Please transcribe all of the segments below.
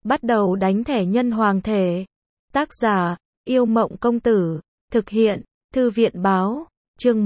Bắt đầu đánh thẻ nhân hoàng thể. Tác giả, Yêu Mộng Công Tử. Thực hiện, Thư viện Báo. Chương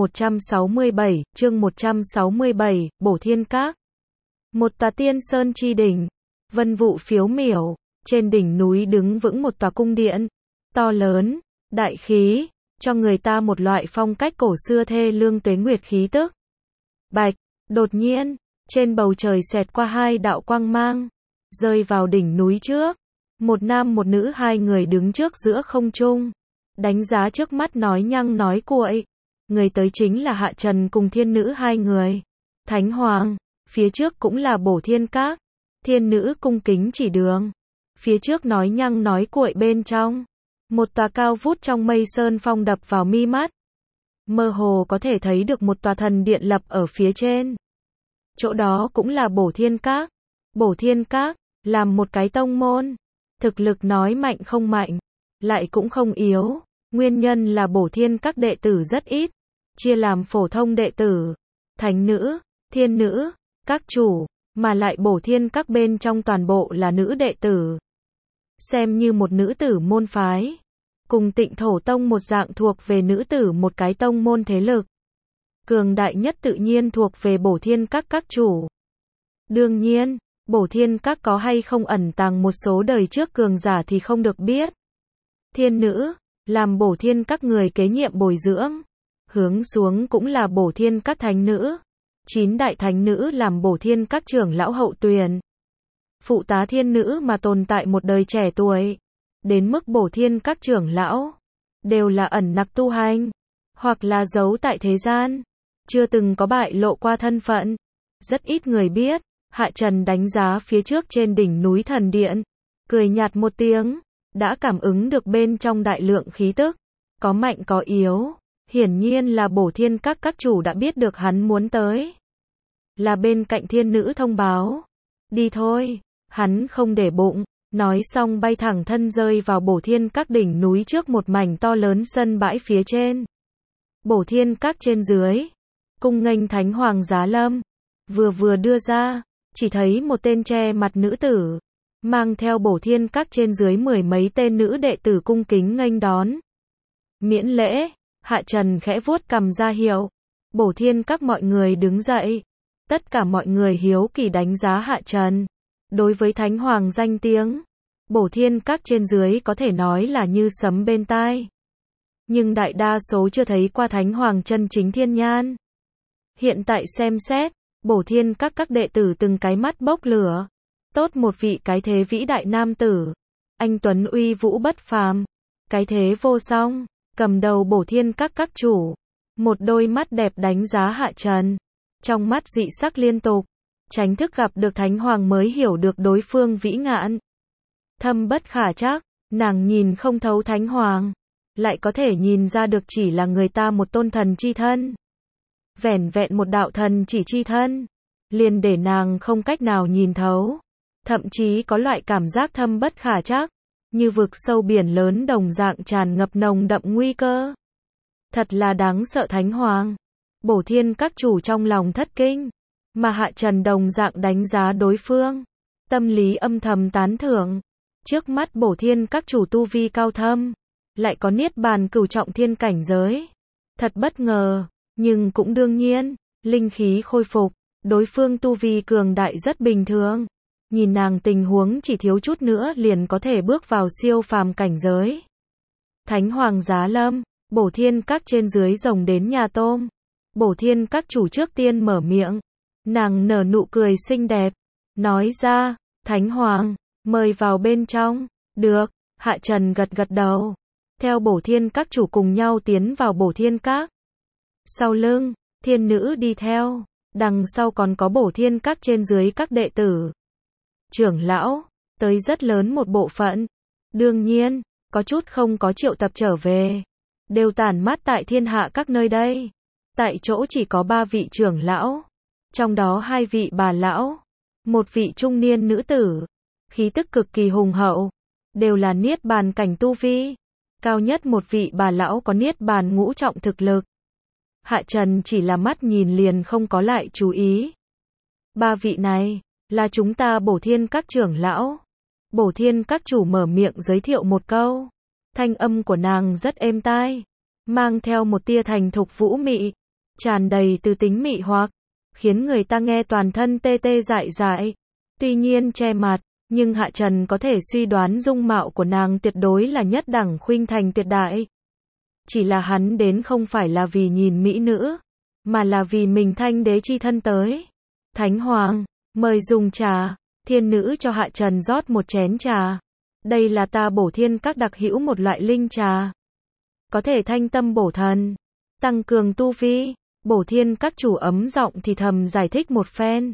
167, Bổ Thiên Các. Một tòa tiên sơn chi đỉnh, vân vụ phiếu miểu, trên đỉnh núi đứng vững một tòa cung điện, to lớn, đại khí, cho người ta một loại phong cách cổ xưa thê lương tuế nguyệt khí tức. Bạch, đột nhiên, trên bầu trời xẹt qua hai đạo quang mang, rơi vào đỉnh núi trước. Một nam một nữ, hai người đứng trước giữa không trung, đánh giá trước mắt nói nhăng nói cuội. Người tới chính là Hạ Trần cùng thiên nữ hai người. Thánh Hoàng, phía trước cũng là Bổ Thiên Các. Thiên nữ cung kính chỉ đường. Phía trước nói nhăng nói cuội bên trong. Một tòa cao vút trong mây sơn phong đập vào mi mắt. Mơ hồ có thể thấy được một tòa thần điện lập ở phía trên. Chỗ đó cũng là Bổ Thiên Các. Bổ Thiên Các, làm một cái tông môn. Thực lực nói mạnh không mạnh, lại cũng không yếu. Nguyên nhân là Bổ Thiên Các đệ tử rất ít. Chia làm phổ thông đệ tử, thánh nữ, thiên nữ, các chủ, mà lại Bổ Thiên Các bên trong toàn bộ là nữ đệ tử. Xem như một nữ tử môn phái. Cùng Tịnh Thổ Tông một dạng thuộc về nữ tử một cái tông môn thế lực. Cường đại nhất tự nhiên thuộc về Bổ Thiên Các các chủ. Đương nhiên, Bổ Thiên Các có hay không ẩn tàng một số đời trước cường giả thì không được biết. Thiên nữ, làm Bổ Thiên Các người kế nhiệm bồi dưỡng. Hướng xuống cũng là Bổ Thiên Các thánh nữ. 9 đại thánh nữ làm Bổ Thiên Các trưởng lão hậu tuyền. Phụ tá thiên nữ mà tồn tại một đời trẻ tuổi. Đến mức Bổ Thiên Các trưởng lão đều là ẩn nặc tu hành, hoặc là giấu tại thế gian, chưa từng có bại lộ qua thân phận. Rất ít người biết. Hạ Trần đánh giá phía trước trên đỉnh núi thần điện, cười nhạt một tiếng, đã cảm ứng được bên trong đại lượng khí tức, có mạnh có yếu. Hiển nhiên là Bổ Thiên Các các chủ đã biết được hắn muốn tới. Là bên cạnh thiên nữ thông báo. Đi thôi, hắn không để bụng, nói xong bay thẳng thân rơi vào Bổ Thiên Các đỉnh núi trước một mảnh to lớn sân bãi phía trên. Bổ Thiên Các trên dưới, cung nghênh Thánh Hoàng Giá Lâm, vừa đưa ra, chỉ thấy một tên che mặt nữ tử, mang theo Bổ Thiên Các trên dưới 10 mấy tên nữ đệ tử cung kính nghênh đón. Miễn lễ. Hạ Trần khẽ vuốt cằm ra hiệu. Bổ Thiên Các mọi người đứng dậy. Tất cả mọi người hiếu kỳ đánh giá Hạ Trần. Đối với Thánh Hoàng danh tiếng, Bổ Thiên Các trên dưới có thể nói là như sấm bên tai. Nhưng đại đa số chưa thấy qua Thánh Hoàng chân chính thiên nhan. Hiện tại xem xét, Bổ Thiên Các các đệ tử từng cái mắt bốc lửa. Tốt một vị cái thế vĩ đại nam tử. Anh tuấn uy vũ bất phàm. Cái thế vô song. Cầm đầu Bổ Thiên Các các chủ, một đôi mắt đẹp đánh giá Hạ Trần, trong mắt dị sắc liên tục, tránh thức gặp được Thánh Hoàng mới hiểu được đối phương vĩ ngạn. Thâm bất khả trắc, nàng nhìn không thấu Thánh Hoàng, lại có thể nhìn ra được chỉ là người ta một tôn thần chi thân. Vẻn vẹn một đạo thần chỉ chi thân, liền để nàng không cách nào nhìn thấu, thậm chí có loại cảm giác thâm bất khả trắc. Như vực sâu biển lớn đồng dạng tràn ngập nồng đậm nguy cơ. Thật là đáng sợ Thánh Hoàng. Bổ Thiên Các chủ trong lòng thất kinh. Mà Hạ Trần đồng dạng đánh giá đối phương. Tâm lý âm thầm tán thưởng. Trước mắt Bổ Thiên Các chủ tu vi cao thâm. Lại có niết bàn cửu trọng thiên cảnh giới. Thật bất ngờ. Nhưng cũng đương nhiên. Linh khí khôi phục. Đối phương tu vi cường đại rất bình thường. Nhìn nàng tình huống chỉ thiếu chút nữa liền có thể bước vào siêu phàm cảnh giới. Thánh Hoàng Giá Lâm, Bổ Thiên Các trên dưới rồng đến nhà tôm. Bổ Thiên Các chủ trước tiên mở miệng. Nàng nở nụ cười xinh đẹp. Nói ra, Thánh Hoàng, mời vào bên trong. Được, Hạ Trần gật gật đầu. Theo Bổ Thiên Các chủ cùng nhau tiến vào Bổ Thiên Các. Sau lưng, thiên nữ đi theo. Đằng sau còn có Bổ Thiên Các trên dưới các đệ tử. Trưởng lão, tới rất lớn một bộ phận. Đương nhiên, có chút không có triệu tập trở về. Đều tản mát tại thiên hạ các nơi đây. Tại chỗ chỉ có 3 vị trưởng lão. Trong đó 2 vị bà lão. Một vị trung niên nữ tử. Khí tức cực kỳ hùng hậu. Đều là niết bàn cảnh tu vi. Cao nhất một vị bà lão có niết bàn ngũ trọng thực lực. Hạ Trần chỉ là mắt nhìn liền không có lại chú ý. 3 vị này là chúng ta Bổ Thiên Các trưởng lão. Bổ Thiên các chủ mở miệng giới thiệu một câu. Thanh âm của nàng rất êm tai, mang theo một tia thành thục vũ mị, tràn đầy từ tính mị hoặc, khiến người ta nghe toàn thân tê tê dại dại. Tuy nhiên che mặt, nhưng Hạ Trần có thể suy đoán dung mạo của nàng tuyệt đối là nhất đẳng khuynh thành tuyệt đại. Chỉ là hắn đến không phải là vì nhìn mỹ nữ, mà là vì mình thanh đế chi thân tới. Thánh Hoàng, mời dùng trà. Thiên nữ cho Hạ Trần rót một chén trà. Đây là ta Bổ Thiên các đặc hữu một loại linh trà, có thể thanh tâm bổ thần, tăng cường tu vi. Bổ Thiên các chủ ấm giọng thì thầm giải thích một phen.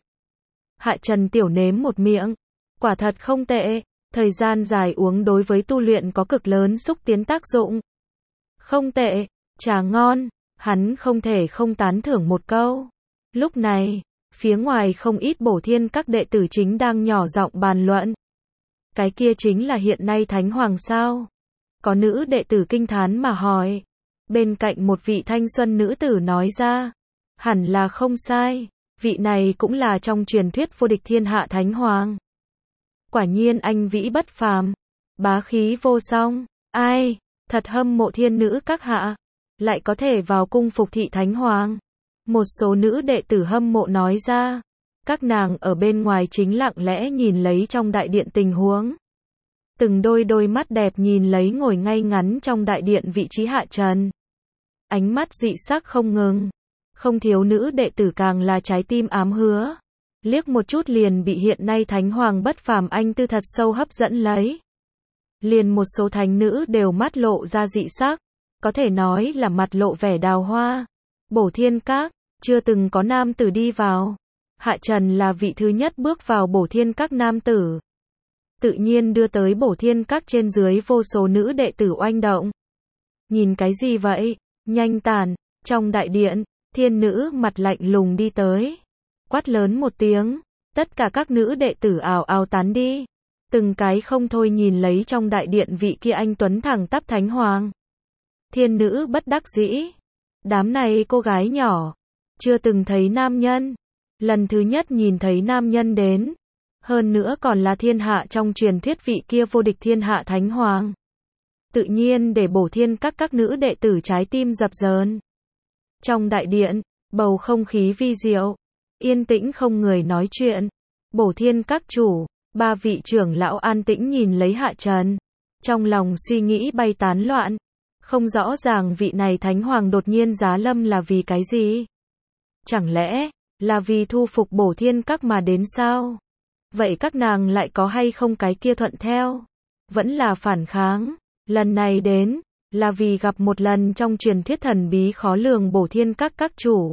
Hạ Trần tiểu nếm một miệng, quả thật không tệ, thời gian dài uống đối với tu luyện có cực lớn xúc tiến tác dụng. Không tệ, trà ngon, hắn không thể không tán thưởng một câu. Lúc này, phía ngoài không ít Bổ Thiên các đệ tử chính đang nhỏ giọng bàn luận. Cái kia chính là hiện nay Thánh Hoàng sao? Có nữ đệ tử kinh thán mà hỏi. Bên cạnh một vị thanh xuân nữ tử nói ra. Hẳn là không sai, vị này cũng là trong truyền thuyết vô địch thiên hạ Thánh Hoàng. Quả nhiên anh vĩ bất phàm, bá khí vô song. Ai, thật hâm mộ thiên nữ các hạ, lại có thể vào cung phục thị Thánh Hoàng. Một số nữ đệ tử hâm mộ nói ra. Các nàng ở bên ngoài chính lặng lẽ nhìn lấy trong đại điện tình huống. Từng đôi mắt đẹp nhìn lấy ngồi ngay ngắn trong đại điện vị trí Hạ Trần. Ánh mắt dị sắc không ngừng. Không thiếu nữ đệ tử càng là trái tim ám hứa. Liếc một chút liền bị hiện nay Thánh Hoàng bất phàm anh tư thật sâu hấp dẫn lấy. Liền một số thánh nữ đều mắt lộ ra dị sắc. Có thể nói là mặt lộ vẻ đào hoa. Bổ Thiên các, chưa từng có nam tử đi vào. Hạ Trần là vị thứ nhất bước vào Bổ Thiên các nam tử. Tự nhiên đưa tới Bổ Thiên các trên dưới vô số nữ đệ tử oanh động. Nhìn cái gì vậy? Nhanh tản. Trong đại điện, thiên nữ mặt lạnh lùng đi tới. Quát lớn một tiếng. Tất cả các nữ đệ tử ào ào tán đi. Từng cái không thôi nhìn lấy trong đại điện vị kia anh tuấn thẳng tắp Thánh Hoàng. Thiên nữ bất đắc dĩ. Đám này cô gái nhỏ, chưa từng thấy nam nhân. Lần thứ nhất nhìn thấy nam nhân đến. Hơn nữa còn là thiên hạ trong truyền thuyết vị kia vô địch thiên hạ Thánh Hoàng. Tự nhiên để Bổ Thiên các nữ đệ tử trái tim dập dờn. Trong đại điện, bầu không khí vi diệu, yên tĩnh không người nói chuyện. Bổ Thiên các chủ, ba vị trưởng lão an tĩnh nhìn lấy Hạ Trần. Trong lòng suy nghĩ bay tán loạn. Không rõ ràng vị này Thánh Hoàng đột nhiên giá lâm là vì cái gì? Chẳng lẽ là vì thu phục Bổ Thiên các mà đến sao? Vậy các nàng lại có hay không cái kia thuận theo? Vẫn là phản kháng? Lần này đến, là vì gặp một lần trong truyền thuyết thần bí khó lường Bổ Thiên các chủ.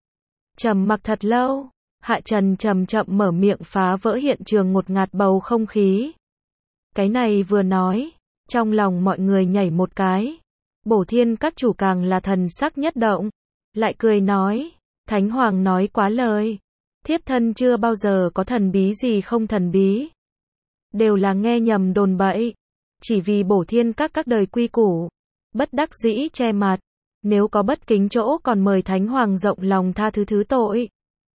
Trầm mặc thật lâu, Hạ Trần chậm chậm mở miệng phá vỡ hiện trường ngột ngạt bầu không khí. Cái này vừa nói, trong lòng mọi người nhảy một cái. Bổ Thiên các chủ càng là thần sắc nhất động, lại cười nói, Thánh Hoàng nói quá lời. Thiếp thân chưa bao giờ có thần bí gì không thần bí. Đều là nghe nhầm đồn bậy. Chỉ vì Bổ Thiên các đời quy củ. Bất đắc dĩ che mặt. Nếu có bất kính chỗ còn mời Thánh Hoàng rộng lòng tha thứ tội.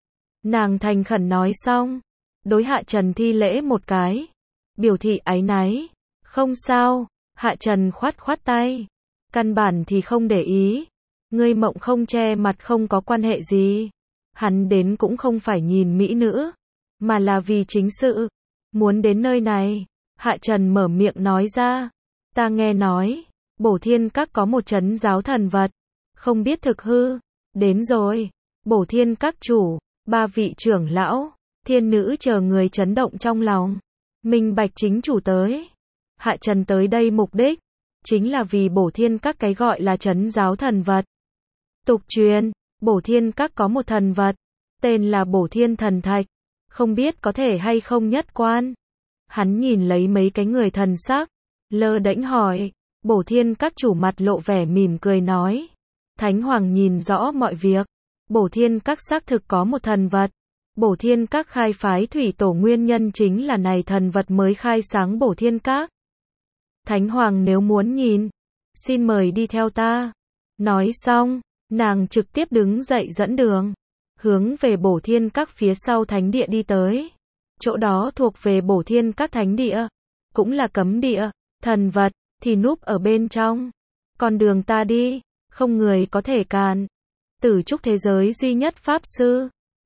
Nàng thành khẩn nói xong. Đối Hạ Trần thi lễ một cái. Biểu thị áy náy. Không sao. Hạ Trần khoát khoát tay. Căn bản thì không để ý. Ngươi mộng không che mặt không có quan hệ gì. Hắn đến cũng không phải nhìn mỹ nữ, mà là vì chính sự. Muốn đến nơi này, Hạ Trần mở miệng nói ra. Ta nghe nói, Bổ Thiên các có một trấn giáo thần vật. Không biết thực hư. Đến rồi. Bổ Thiên các chủ, ba vị trưởng lão, thiên nữ chờ người chấn động trong lòng. Minh bạch chính chủ tới. Hạ Trần tới đây mục đích chính là vì Bổ Thiên các cái gọi là trấn giáo thần vật. Tục truyền, Bổ Thiên các có một thần vật, tên là Bổ Thiên thần thạch, không biết có thể hay không nhất quan. Hắn nhìn lấy mấy cái người thần sắc, lơ đễnh hỏi. Bổ Thiên các chủ mặt lộ vẻ mỉm cười nói, Thánh Hoàng nhìn rõ mọi việc. Bổ Thiên các xác thực có một thần vật. Bổ Thiên các khai phái thủy tổ nguyên nhân chính là này thần vật mới khai sáng Bổ Thiên các. Thánh Hoàng nếu muốn nhìn, xin mời đi theo ta. Nói xong, nàng trực tiếp đứng dậy dẫn đường, hướng về Bổ Thiên các phía sau thánh địa đi tới. Chỗ đó thuộc về Bổ Thiên các thánh địa. cũng là cấm địa, thần vật thì núp ở bên trong. Con đường ta đi, không người có thể cản. Tử trúc thế giới duy nhất pháp sư.